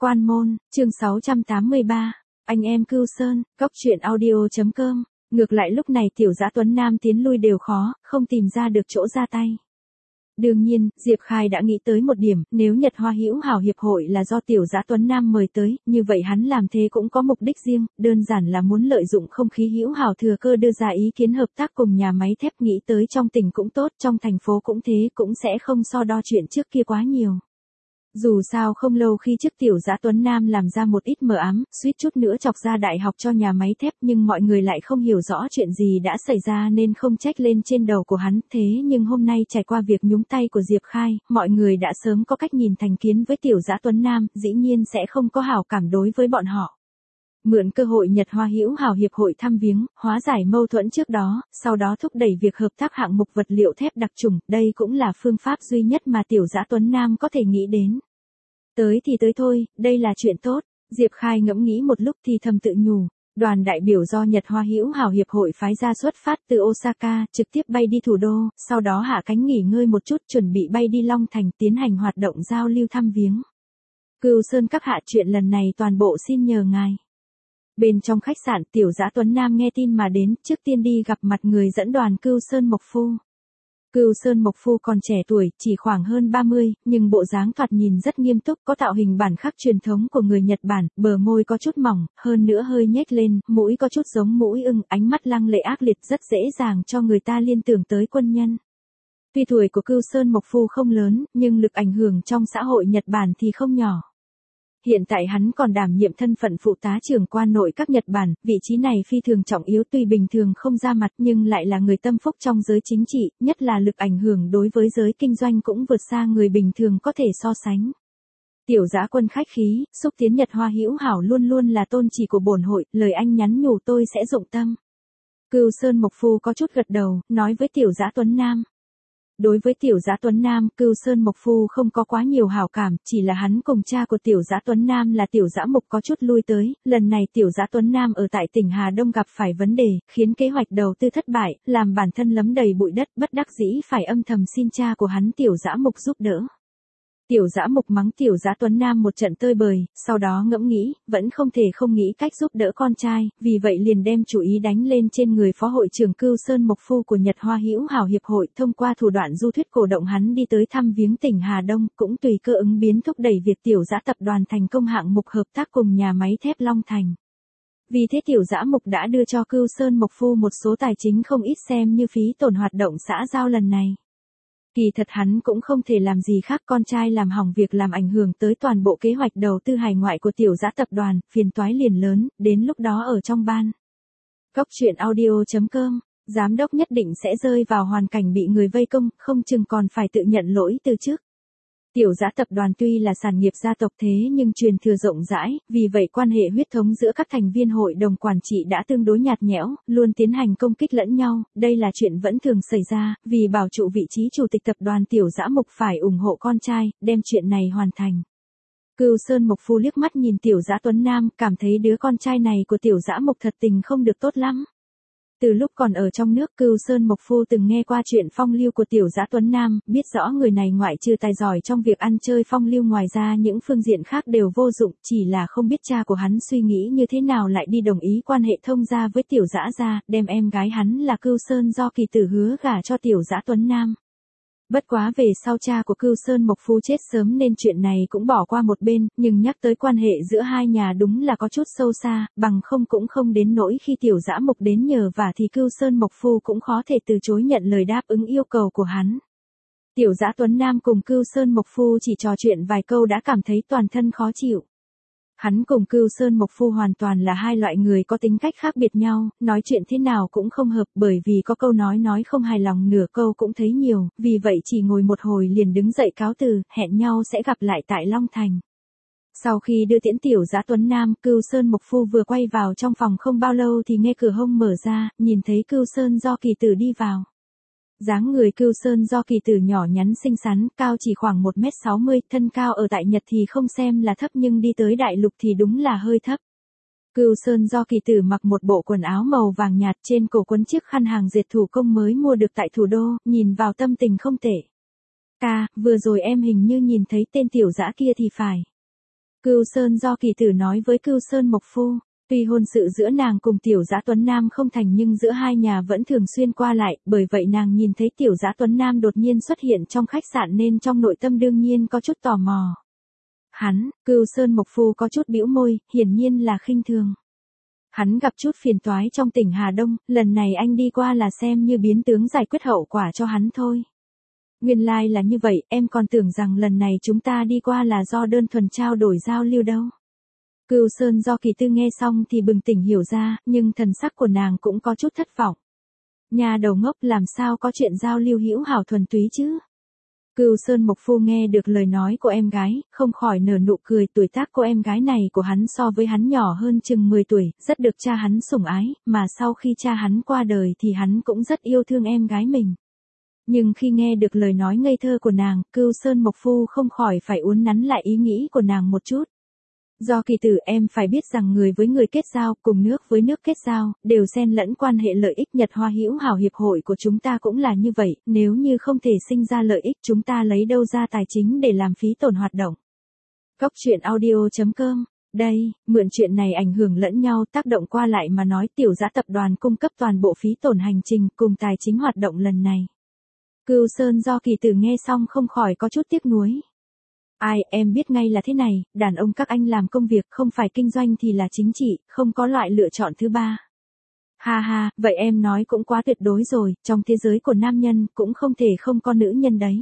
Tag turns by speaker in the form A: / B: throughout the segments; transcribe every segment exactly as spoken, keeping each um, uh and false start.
A: Quan môn, chương sáu trăm tám mươi ba, anh em Cưu Sơn, cóc truyện audio chấm com. Ngược lại lúc này tiểu dã Tuấn Nam tiến lui đều khó, không tìm ra được chỗ ra tay. Đương nhiên, Diệp Khai đã nghĩ tới một điểm, nếu Nhật Hoa Hữu Hảo Hiệp hội là do tiểu dã Tuấn Nam mời tới, như vậy hắn làm thế cũng có mục đích riêng, đơn giản là muốn lợi dụng không khí hữu hảo thừa cơ đưa ra ý kiến hợp tác cùng nhà máy thép, nghĩ tới trong tỉnh cũng tốt, trong thành phố cũng thế, cũng sẽ không so đo chuyện trước kia quá nhiều. Dù sao không lâu khi trước tiểu dã Tuấn Nam làm ra một ít mờ ám, suýt chút nữa chọc ra đại học cho nhà máy thép, nhưng mọi người lại không hiểu rõ chuyện gì đã xảy ra nên không trách lên trên đầu của hắn. Thế nhưng hôm nay trải qua việc nhúng tay của Diệp Khai, mọi người đã sớm có cách nhìn thành kiến với tiểu dã Tuấn Nam, dĩ nhiên sẽ không có hảo cảm đối với bọn họ. Mượn cơ hội Nhật Hoa Hữu Hảo Hiệp hội thăm viếng, hóa giải mâu thuẫn trước đó, sau đó thúc đẩy việc hợp tác hạng mục vật liệu thép đặc trùng, đây cũng là phương pháp duy nhất mà tiểu dã Tuấn Nam có thể nghĩ đến. Tới thì tới thôi, đây là chuyện tốt, Diệp Khai ngẫm nghĩ một lúc thì thầm tự nhủ. Đoàn đại biểu do Nhật Hoa Hữu Hảo Hiệp hội phái ra xuất phát từ Osaka, trực tiếp bay đi thủ đô, sau đó hạ cánh nghỉ ngơi một chút, chuẩn bị bay đi Long Thành tiến hành hoạt động giao lưu thăm viếng. Cưu Sơn các hạ, chuyện lần này toàn bộ xin nhờ ngài. Bên trong khách sạn, tiểu dã Tuấn Nam nghe tin mà đến, trước tiên đi gặp mặt người dẫn đoàn Cưu Sơn Mộc Phu. Cưu Sơn Mộc Phu còn trẻ tuổi, chỉ khoảng hơn ba mươi, nhưng bộ dáng thoạt nhìn rất nghiêm túc, có tạo hình bản khắc truyền thống của người Nhật Bản, bờ môi có chút mỏng, hơn nữa hơi nhếch lên, mũi có chút giống mũi ưng, ánh mắt lăng lệ ác liệt rất dễ dàng cho người ta liên tưởng tới quân nhân. Tuy tuổi của Cưu Sơn Mộc Phu không lớn, nhưng lực ảnh hưởng trong xã hội Nhật Bản thì không nhỏ. Hiện tại hắn còn đảm nhiệm thân phận phụ tá trưởng quan nội các Nhật Bản, vị trí này phi thường trọng yếu, tuy bình thường không ra mặt nhưng lại là người tâm phúc trong giới chính trị, nhất là lực ảnh hưởng đối với giới kinh doanh cũng vượt xa người bình thường có thể so sánh. Tiểu dã quân khách khí, xúc tiến Nhật Hoa Hữu Hảo luôn luôn là tôn chỉ của bổn hội, lời anh nhắn nhủ tôi sẽ dụng tâm. Cưu Sơn Mộc Phu có chút gật đầu, nói với tiểu dã Tuấn Nam. Đối với tiểu dã Tuấn Nam, Cưu Sơn Mộc Phu không có quá nhiều hảo cảm, chỉ là hắn cùng cha của tiểu dã Tuấn Nam là tiểu dã Mục có chút lui tới, lần này tiểu dã Tuấn Nam ở tại tỉnh Hà Đông gặp phải vấn đề, khiến kế hoạch đầu tư thất bại, làm bản thân lấm đầy bụi đất, bất đắc dĩ phải âm thầm xin cha của hắn tiểu dã Mục giúp đỡ. Tiểu dã Mục mắng tiểu dã Tuấn Nam một trận tơi bời, sau đó ngẫm nghĩ, vẫn không thể không nghĩ cách giúp đỡ con trai, vì vậy liền đem chủ ý đánh lên trên người phó hội trưởng Cưu Sơn Mộc Phu của Nhật Hoa Hữu Hảo Hiệp hội, thông qua thủ đoạn du thuyết cổ động hắn đi tới thăm viếng tỉnh Hà Đông, cũng tùy cơ ứng biến thúc đẩy việc tiểu dã tập đoàn thành công hạng mục hợp tác cùng nhà máy thép Long Thành. Vì thế tiểu dã Mục đã đưa cho Cưu Sơn Mộc Phu một số tài chính không ít xem như phí tổn hoạt động xã giao lần này. Kỳ thật hắn cũng không thể làm gì khác, con trai làm hỏng việc làm ảnh hưởng tới toàn bộ kế hoạch đầu tư hải ngoại của tiểu dã tập đoàn, phiền toái liền lớn, đến lúc đó ở trong ban. Cóc truyện audio chấm com, giám đốc nhất định sẽ rơi vào hoàn cảnh bị người vây công, không chừng còn phải tự nhận lỗi từ trước. Tiểu dã tập đoàn tuy là sản nghiệp gia tộc thế nhưng truyền thừa rộng rãi, vì vậy quan hệ huyết thống giữa các thành viên hội đồng quản trị đã tương đối nhạt nhẽo, luôn tiến hành công kích lẫn nhau, đây là chuyện vẫn thường xảy ra, vì bảo trụ vị trí chủ tịch tập đoàn tiểu dã Mục phải ủng hộ con trai, đem chuyện này hoàn thành. Cưu Sơn Mộc Phu liếc mắt nhìn tiểu dã Tuấn Nam, cảm thấy đứa con trai này của tiểu dã Mục thật tình không được tốt lắm. Từ lúc còn ở trong nước, Cưu Sơn Mộc Phu từng nghe qua chuyện phong lưu của tiểu dã Tuấn Nam, biết rõ người này ngoại trừ tài giỏi trong việc ăn chơi phong lưu, ngoài ra những phương diện khác đều vô dụng, chỉ là không biết cha của hắn suy nghĩ như thế nào lại đi đồng ý quan hệ thông gia với tiểu dã gia, đem em gái hắn là Cưu Sơn Do Kỳ Tử hứa gả cho tiểu dã Tuấn Nam. Bất quá về sau cha của Cưu Sơn Mộc Phu chết sớm nên chuyện này cũng bỏ qua một bên, nhưng nhắc tới quan hệ giữa hai nhà đúng là có chút sâu xa, bằng không cũng không đến nỗi khi tiểu dã Mục đến nhờ vả thì Cưu Sơn Mộc Phu cũng khó thể từ chối nhận lời đáp ứng yêu cầu của hắn. Tiểu dã Tuấn Nam cùng Cưu Sơn Mộc Phu chỉ trò chuyện vài câu đã cảm thấy toàn thân khó chịu. Hắn cùng Cưu Sơn Mộc Phu hoàn toàn là hai loại người có tính cách khác biệt nhau, nói chuyện thế nào cũng không hợp, bởi vì có câu nói nói không hài lòng nửa câu cũng thấy nhiều, vì vậy chỉ ngồi một hồi liền đứng dậy cáo từ, hẹn nhau sẽ gặp lại tại Long Thành. Sau khi đưa tiễn tiểu dã Tuấn Nam, Cưu Sơn Mộc Phu vừa quay vào trong phòng không bao lâu thì nghe cửa hông mở ra, nhìn thấy Cưu Sơn Do Kỳ Tử đi vào. Dáng người Cưu Sơn Do Kỳ Tử nhỏ nhắn xinh xắn, cao chỉ khoảng một mét sáu mươi, thân cao ở tại Nhật thì không xem là thấp nhưng đi tới đại lục thì đúng là hơi thấp. Cưu Sơn Do Kỳ Tử mặc một bộ quần áo màu vàng nhạt, trên cổ quấn chiếc khăn hàng dệt thủ công mới mua được tại thủ đô, nhìn vào tâm tình không tệ. Ca, vừa rồi em hình như nhìn thấy tên tiểu dã kia thì phải. Cưu Sơn do Kỳ Tử nói với Cưu Sơn Mộc Phu, tuy hôn sự giữa nàng cùng Tiểu Dã Tuấn Nam không thành nhưng giữa hai nhà vẫn thường xuyên qua lại, bởi vậy nàng nhìn thấy Tiểu Dã Tuấn Nam đột nhiên xuất hiện trong khách sạn nên trong nội tâm đương nhiên có chút tò mò. Hắn, Cưu Sơn Mộc Phu có chút bĩu môi, hiển nhiên là khinh thường. Hắn gặp chút phiền toái trong tỉnh Hà Đông, lần này anh đi qua là xem như biến tướng giải quyết hậu quả cho hắn thôi. Nguyên lai like là như vậy, em còn tưởng rằng lần này chúng ta đi qua là do đơn thuần trao đổi giao lưu đâu. Cưu Sơn do Kỳ Tư nghe xong thì bừng tỉnh hiểu ra, nhưng thần sắc của nàng cũng có chút thất vọng. Nhà đầu ngốc làm sao có chuyện giao lưu hữu hảo thuần túy chứ? Cưu Sơn Mộc Phu nghe được lời nói của em gái, không khỏi nở nụ cười. Tuổi tác cô em gái này của hắn so với hắn nhỏ hơn chừng mười tuổi, rất được cha hắn sủng ái, mà sau khi cha hắn qua đời thì hắn cũng rất yêu thương em gái mình. Nhưng khi nghe được lời nói ngây thơ của nàng, Cưu Sơn Mộc Phu không khỏi phải uốn nắn lại ý nghĩ của nàng một chút. Do Kỳ Tử, em phải biết rằng người với người kết giao, cùng nước với nước kết giao, đều xen lẫn quan hệ lợi ích. Nhật Hoa Hữu Hảo Hiệp hội của chúng ta cũng là như vậy, nếu như không thể sinh ra lợi ích chúng ta lấy đâu ra tài chính để làm phí tổn hoạt động. Cóc truyện audio chấm com. Đây, mượn chuyện này ảnh hưởng lẫn nhau, tác động qua lại mà nói. Tiểu Dã tập đoàn cung cấp toàn bộ phí tổn hành trình cùng tài chính hoạt động lần này. Cưu Sơn do Kỳ Tử nghe xong không khỏi có chút tiếc nuối. Ai, em biết ngay là thế này, đàn ông các anh làm công việc không phải kinh doanh thì là chính trị, không có loại lựa chọn thứ ba. Ha ha, vậy em nói cũng quá tuyệt đối rồi, trong thế giới của nam nhân cũng không thể không có nữ nhân đấy.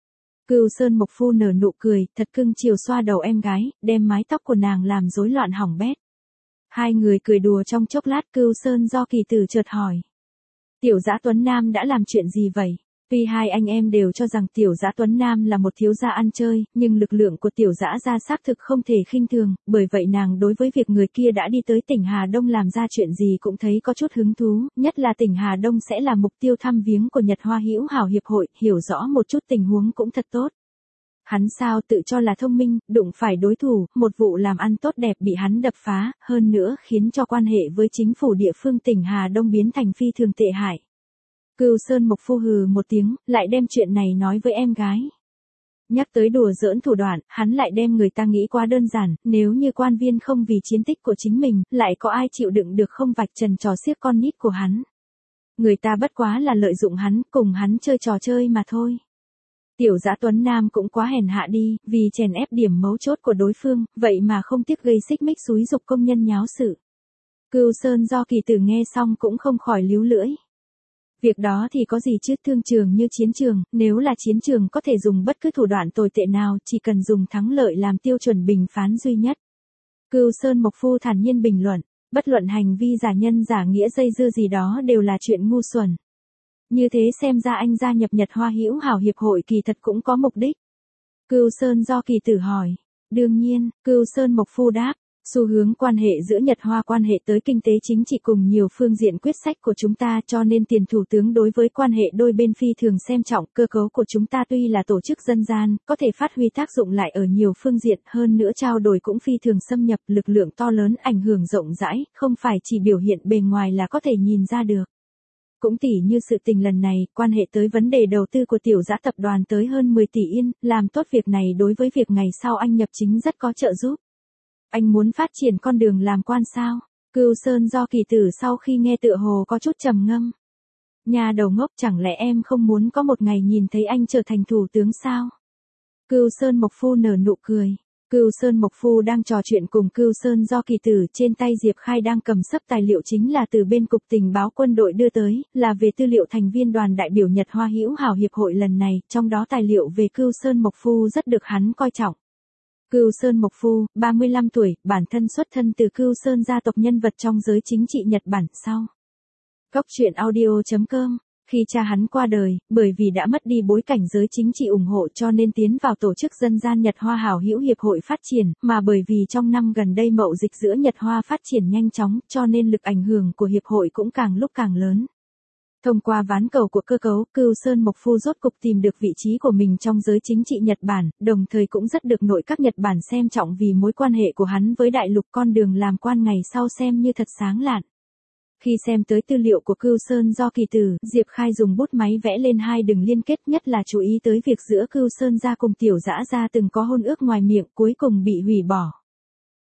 A: Cưu Sơn Mộc Phu nở nụ cười, thật cưng chiều xoa đầu em gái, đem mái tóc của nàng làm rối loạn hỏng bét. Hai người cười đùa trong chốc lát. Cưu Sơn do Kỳ Tử chợt hỏi. Tiểu Dã Tuấn Nam đã làm chuyện gì vậy? Tuy hai anh em đều cho rằng Tiểu Dã Tuấn Nam là một thiếu gia ăn chơi, nhưng lực lượng của Tiểu Dã gia xác thực không thể khinh thường, bởi vậy nàng đối với việc người kia đã đi tới tỉnh Hà Đông làm ra chuyện gì cũng thấy có chút hứng thú, nhất là tỉnh Hà Đông sẽ là mục tiêu thăm viếng của Nhật Hoa Hữu Hảo Hiệp hội, hiểu rõ một chút tình huống cũng thật tốt. Hắn sao tự cho là thông minh, đụng phải đối thủ, một vụ làm ăn tốt đẹp bị hắn đập phá, hơn nữa khiến cho quan hệ với chính phủ địa phương tỉnh Hà Đông biến thành phi thường tệ hại. Cưu Sơn Mộc Phu hừ một tiếng, lại đem chuyện này nói với em gái. Nhắc tới đùa giỡn thủ đoạn, hắn lại đem người ta nghĩ quá đơn giản, nếu như quan viên không vì chiến tích của chính mình, lại có ai chịu đựng được không vạch trần trò xiếc con nít của hắn. Người ta bất quá là lợi dụng hắn, cùng hắn chơi trò chơi mà thôi. Tiểu Dã Tuấn Nam cũng quá hèn hạ đi, vì chèn ép điểm mấu chốt của đối phương, vậy mà không tiếc gây xích mích xúi giục công nhân nháo sự. Cưu Sơn do Kỳ Tử nghe xong cũng không khỏi líu lưỡi. Việc đó thì có gì chứ, thương trường như chiến trường, nếu là chiến trường có thể dùng bất cứ thủ đoạn tồi tệ nào, chỉ cần dùng thắng lợi làm tiêu chuẩn bình phán duy nhất. Cưu Sơn Mộc Phu thản nhiên bình luận, bất luận hành vi giả nhân giả nghĩa dây dưa gì đó đều là chuyện ngu xuẩn. Như thế xem ra anh gia nhập Nhật Hoa Hữu Hảo Hiệp hội kỳ thật cũng có mục đích. Cưu Sơn do Kỳ Tử hỏi. Đương nhiên, Cưu Sơn Mộc Phu đáp. Xu hướng quan hệ giữa Nhật Hoa quan hệ tới kinh tế chính trị cùng nhiều phương diện quyết sách của chúng ta, cho nên tiền thủ tướng đối với quan hệ đôi bên phi thường xem trọng. Cơ cấu của chúng ta tuy là tổ chức dân gian, có thể phát huy tác dụng lại ở nhiều phương diện, hơn nữa trao đổi cũng phi thường xâm nhập, lực lượng to lớn, ảnh hưởng rộng rãi, không phải chỉ biểu hiện bề ngoài là có thể nhìn ra được. Cũng tỉ như sự tình lần này, quan hệ tới vấn đề đầu tư của Tiểu Dã tập đoàn tới hơn mười tỷ yên, làm tốt việc này đối với việc ngày sau anh nhập chính rất có trợ giúp. Anh muốn phát triển con đường làm quan sao? Cưu Sơn do Kỳ Tử sau khi nghe tựa hồ có chút trầm ngâm. Nhà đầu ngốc, chẳng lẽ em không muốn có một ngày nhìn thấy anh trở thành thủ tướng sao? Cưu Sơn Mộc Phu nở nụ cười. Cưu Sơn Mộc Phu đang trò chuyện cùng Cưu Sơn do Kỳ Tử, trên tay Diệp Khai đang cầm sấp tài liệu chính là từ bên Cục Tình báo Quân đội đưa tới, là về tư liệu thành viên đoàn đại biểu Nhật Hoa Hữu Hảo Hiệp hội lần này, trong đó tài liệu về Cưu Sơn Mộc Phu rất được hắn coi trọng. Cưu Sơn Mộc Phu, ba mươi lăm tuổi, bản thân xuất thân từ Cưu Sơn gia tộc, nhân vật trong giới chính trị Nhật Bản. Sau Cóc truyện audio chấm com. Khi cha hắn qua đời, bởi vì đã mất đi bối cảnh giới chính trị ủng hộ cho nên tiến vào tổ chức dân gian Nhật Hoa Hảo Hữu Hiệp hội phát triển, mà bởi vì trong năm gần đây mậu dịch giữa Nhật Hoa phát triển nhanh chóng, cho nên lực ảnh hưởng của hiệp hội cũng càng lúc càng lớn. Thông qua ván cầu của cơ cấu, Cưu Sơn Mộc Phu rốt cục tìm được vị trí của mình trong giới chính trị Nhật Bản, đồng thời cũng rất được nội các Nhật Bản xem trọng vì mối quan hệ của hắn với đại lục, con đường làm quan ngày sau xem như thật sáng lạn. Khi xem tới tư liệu của Cưu Sơn do Kỳ Tử, Diệp Khai dùng bút máy vẽ lên hai đường liên kết, nhất là chú ý tới việc giữa Cưu Sơn gia cùng Tiểu Dã gia từng có hôn ước ngoài miệng, cuối cùng bị hủy bỏ.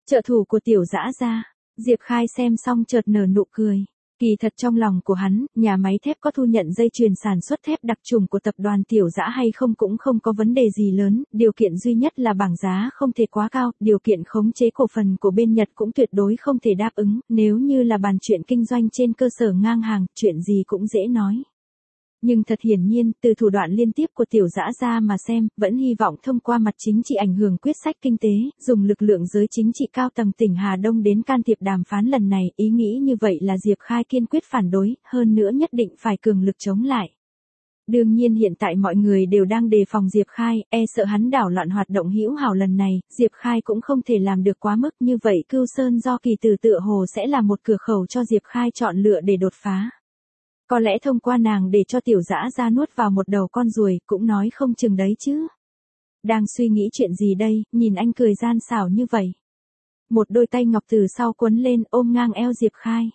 A: Trợ thủ của Tiểu Dã gia. Diệp Khai xem xong chợt nở nụ cười. Kỳ thật trong lòng của hắn, nhà máy thép có thu nhận dây chuyền sản xuất thép đặc trùng của tập đoàn Tiểu Dã hay không cũng không có vấn đề gì lớn, điều kiện duy nhất là bảng giá không thể quá cao, điều kiện khống chế cổ phần của bên Nhật cũng tuyệt đối không thể đáp ứng, nếu như là bàn chuyện kinh doanh trên cơ sở ngang hàng, chuyện gì cũng dễ nói. Nhưng thật hiển nhiên, từ thủ đoạn liên tiếp của Tiểu Dã gia mà xem, vẫn hy vọng thông qua mặt chính trị ảnh hưởng quyết sách kinh tế, dùng lực lượng giới chính trị cao tầng tỉnh Hà Đông đến can thiệp đàm phán lần này, ý nghĩ như vậy là Diệp Khai kiên quyết phản đối, hơn nữa nhất định phải cường lực chống lại. Đương nhiên hiện tại mọi người đều đang đề phòng Diệp Khai, e sợ hắn đảo loạn hoạt động hữu hảo lần này, Diệp Khai cũng không thể làm được quá mức như vậy, Cưu Sơn do kỳ từ tựa hồ sẽ là một cửa khẩu cho Diệp Khai chọn lựa để đột phá. Có lẽ thông qua nàng để cho Tiểu Dã gia nuốt vào một đầu con ruồi, cũng nói không chừng đấy chứ. Đang suy nghĩ chuyện gì đây, nhìn anh cười gian xảo như vậy. Một đôi tay ngọc từ sau quấn lên ôm ngang eo Diệp Khai.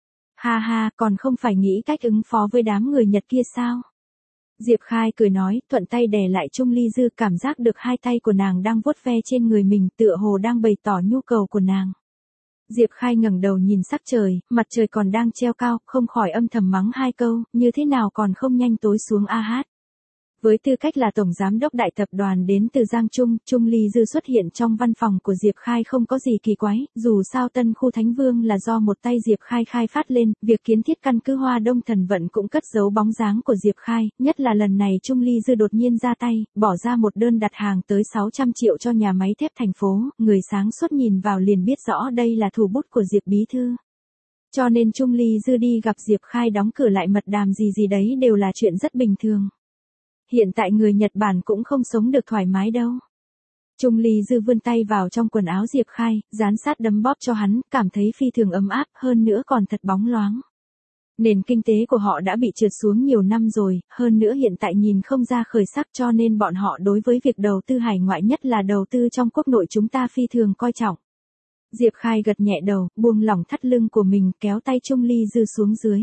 A: Ha ha, còn không phải nghĩ cách ứng phó với đám người Nhật kia sao? Diệp Khai cười nói, thuận tay đè lại Trung Ly Dư, cảm giác được hai tay của nàng đang vuốt ve trên người mình, tựa hồ đang bày tỏ nhu cầu của nàng. Diệp Khai ngẩng đầu nhìn sắc trời, mặt trời còn đang treo cao, không khỏi âm thầm mắng hai câu, như thế nào còn không nhanh tối xuống a hát. Với tư cách là tổng giám đốc đại tập đoàn đến từ Giang Trung, Trung Ly Dư xuất hiện trong văn phòng của Diệp Khai không có gì kỳ quái, dù sao tân khu Thánh Vương là do một tay Diệp Khai khai phát lên, việc kiến thiết căn cứ Hoa Đông Thần Vận cũng cất giấu bóng dáng của Diệp Khai, nhất là lần này Trung Ly Dư đột nhiên ra tay, bỏ ra một đơn đặt hàng tới sáu trăm triệu cho nhà máy thép thành phố, người sáng suốt nhìn vào liền biết rõ đây là thủ bút của Diệp Bí Thư. Cho nên Trung Ly Dư đi gặp Diệp Khai đóng cửa lại mật đàm gì gì đấy đều là chuyện rất bình thường. Hiện tại người Nhật Bản cũng không sống được thoải mái đâu. Trung Ly Dư vươn tay vào trong quần áo Diệp Khai, dán sát đấm bóp cho hắn, cảm thấy phi thường ấm áp, hơn nữa còn thật bóng loáng. Nền kinh tế của họ đã bị trượt xuống nhiều năm rồi, hơn nữa hiện tại nhìn không ra khởi sắc, cho nên bọn họ đối với việc đầu tư hải ngoại, nhất là đầu tư trong quốc nội chúng ta phi thường coi trọng. Diệp Khai gật nhẹ đầu, buông lỏng thắt lưng của mình, kéo tay Trung Ly Dư xuống dưới.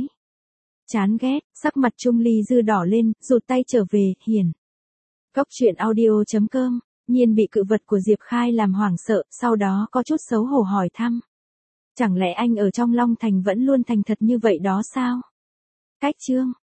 A: Chán ghét, sắc mặt Trung Ly Dư đỏ lên, rụt tay trở về, hiền. Góc truyện audio chấm com, Nhiên bị cự vật của Diệp Khai làm hoảng sợ, sau đó có chút xấu hổ hỏi thăm. Chẳng lẽ anh ở trong Long Thành vẫn luôn thành thật như vậy đó sao? Cách chương.